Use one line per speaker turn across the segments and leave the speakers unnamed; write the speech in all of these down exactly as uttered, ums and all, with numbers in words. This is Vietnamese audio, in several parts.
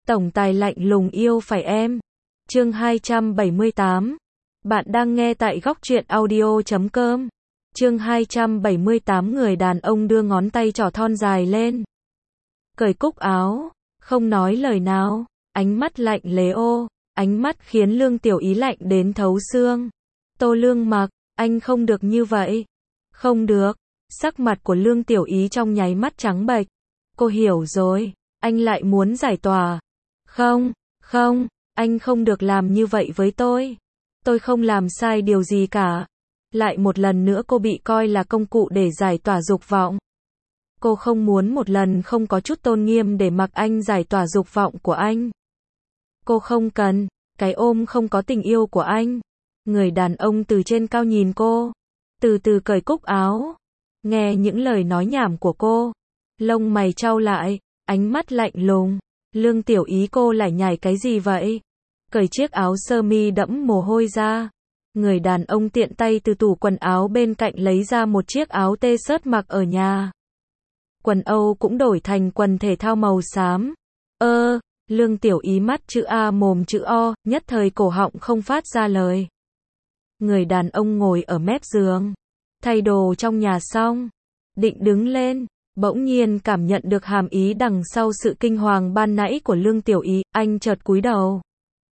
Tổng tài lạnh lùng yêu phải em. Chương hai trăm bảy mươi tám. Bạn đang nghe tại góc truyện audio chấm com. Chương hai trăm bảy mươi tám. Người đàn ông đưa ngón tay trỏ thon dài lên, cởi cúc áo, không nói lời nào, ánh mắt lạnh lẽo ô, ánh mắt khiến Lương Tiểu Ý lạnh đến thấu xương. Tô Lương Mặc, anh không được như vậy. Không được. Sắc mặt của Lương Tiểu Ý trong nháy mắt trắng bệch. Cô hiểu rồi, anh lại muốn giải tỏa. Không, không, anh không được làm như vậy với tôi. Tôi không làm sai điều gì cả. Lại một lần nữa cô bị coi là công cụ để giải tỏa dục vọng. Cô không muốn một lần không có chút tôn nghiêm để mặc anh giải tỏa dục vọng của anh. Cô không cần cái ôm không có tình yêu của anh. Người đàn ông từ trên cao nhìn cô, từ từ cởi cúc áo. Nghe những lời nói nhảm của cô, lông mày chau lại, ánh mắt lạnh lùng. Lương Tiểu Ý, cô lại nhảy cái gì vậy? Cởi chiếc áo sơ mi đẫm mồ hôi ra. Người đàn ông tiện tay từ tủ quần áo bên cạnh lấy ra một chiếc áo t-shirt mặc ở nhà. Quần Âu cũng đổi thành quần thể thao màu xám. Ơ, Lương Tiểu Ý mắt chữ A mồm chữ O, nhất thời cổ họng không phát ra lời. Người đàn ông ngồi ở mép giường, thay đồ trong nhà xong, định đứng lên, bỗng nhiên cảm nhận được hàm ý đằng sau sự kinh hoàng ban nãy của Lương Tiểu Ý, anh chợt cúi đầu.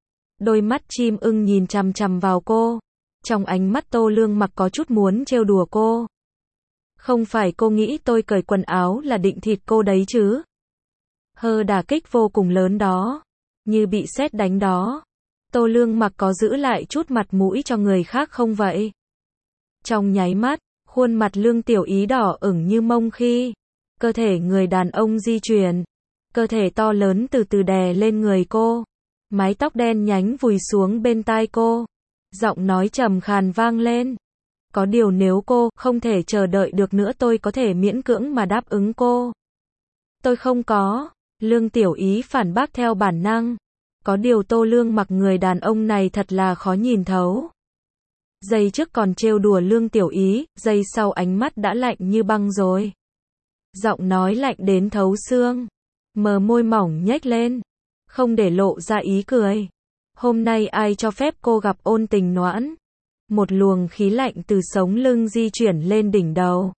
Đôi mắt chim ưng nhìn chằm chằm vào cô, trong ánh mắt Tô Lương Mặc có chút muốn trêu đùa cô. Không phải cô nghĩ tôi cởi quần áo là định thịt cô đấy chứ? Hơ, đả kích vô cùng lớn đó, như bị sét đánh đó. Tô Lương Mặc có giữ lại chút mặt mũi cho người khác không vậy? Trong nháy mắt, khuôn mặt Lương Tiểu Ý đỏ ửng như mông khi cơ thể người đàn ông di chuyển. Cơ thể to lớn từ từ đè lên người cô. Mái tóc đen nhánh vùi xuống bên tai cô. Giọng nói trầm khàn vang lên. Có điều nếu cô không thể chờ đợi được nữa tôi có thể miễn cưỡng mà đáp ứng cô. Tôi không có. Lương Tiểu Ý phản bác theo bản năng. Có điều Tô Lương Mặc, người đàn ông này thật là khó nhìn thấu. Giây trước còn trêu đùa Lương Tiểu Ý, giây sau ánh mắt đã lạnh như băng rồi. Giọng nói lạnh đến thấu xương. Mờ môi mỏng nhếch lên, không để lộ ra ý cười. Hôm nay ai cho phép cô gặp ôn tình noãn? Một luồng khí lạnh từ sống lưng di chuyển lên đỉnh đầu.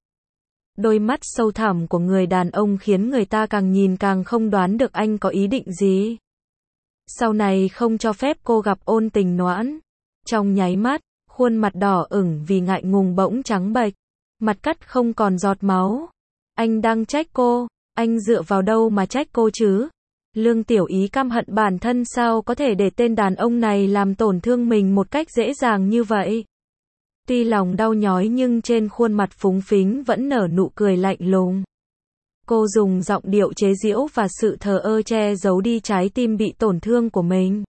Đôi mắt sâu thẳm của người đàn ông khiến người ta càng nhìn càng không đoán được anh có ý định gì. Sau này không cho phép cô gặp ôn tình noãn. Trong nháy mắt, khuôn mặt đỏ ửng vì ngại ngùng bỗng trắng bệch. Mặt cắt không còn giọt máu. Anh đang trách cô, anh dựa vào đâu mà trách cô chứ? Lương Tiểu Ý căm hận bản thân sao có thể để tên đàn ông này làm tổn thương mình một cách dễ dàng như vậy. Tuy lòng đau nhói nhưng trên khuôn mặt phúng phính vẫn nở nụ cười lạnh lùng. Cô dùng giọng điệu chế giễu và sự thờ ơ che giấu đi trái tim bị tổn thương của mình.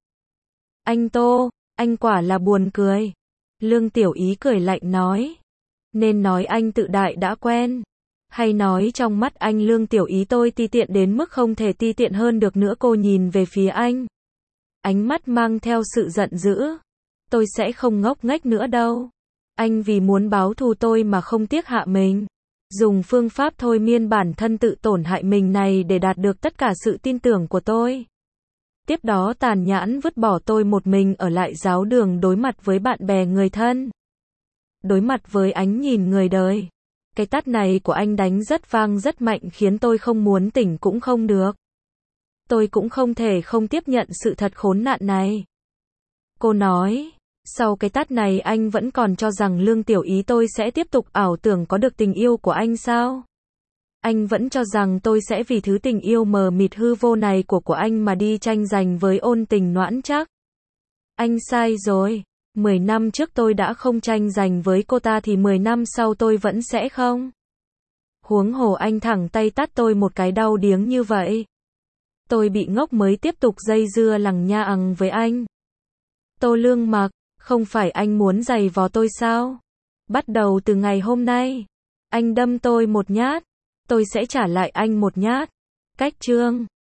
Anh Tô, anh quả là buồn cười. Lương Tiểu Ý cười lạnh nói. Nên nói anh tự đại đã quen. Hay nói trong mắt anh Lương Tiểu Ý tôi ti tiện đến mức không thể ti tiện hơn được nữa. Cô nhìn về phía anh, ánh mắt mang theo sự giận dữ. Tôi sẽ không ngốc nghếch nữa đâu. Anh vì muốn báo thù tôi mà không tiếc hạ mình. Dùng phương pháp thôi miên bản thân tự tổn hại mình này để đạt được tất cả sự tin tưởng của tôi. Tiếp đó tàn nhẫn vứt bỏ tôi một mình ở lại giáo đường đối mặt với bạn bè người thân. Đối mặt với ánh nhìn người đời. Cái tát này của anh đánh rất vang rất mạnh khiến tôi không muốn tỉnh cũng không được. Tôi cũng không thể không tiếp nhận sự thật khốn nạn này. Cô nói, sau cái tát này anh vẫn còn cho rằng Lương Tiểu Ý tôi sẽ tiếp tục ảo tưởng có được tình yêu của anh sao? Anh vẫn cho rằng tôi sẽ vì thứ tình yêu mờ mịt hư vô này của của anh mà đi tranh giành với ôn tình noãn chắc? Anh sai rồi. Mười năm trước tôi đã không tranh giành với cô ta thì mười năm sau tôi vẫn sẽ không. Huống hồ anh thẳng tay tát tôi một cái đau điếng như vậy. Tôi bị ngốc mới tiếp tục dây dưa lằng nha ằng với anh. Tô Lương Mặc, không phải anh muốn giày vò tôi sao? Bắt đầu từ ngày hôm nay, anh đâm tôi một nhát, tôi sẽ trả lại anh một nhát. Cách chương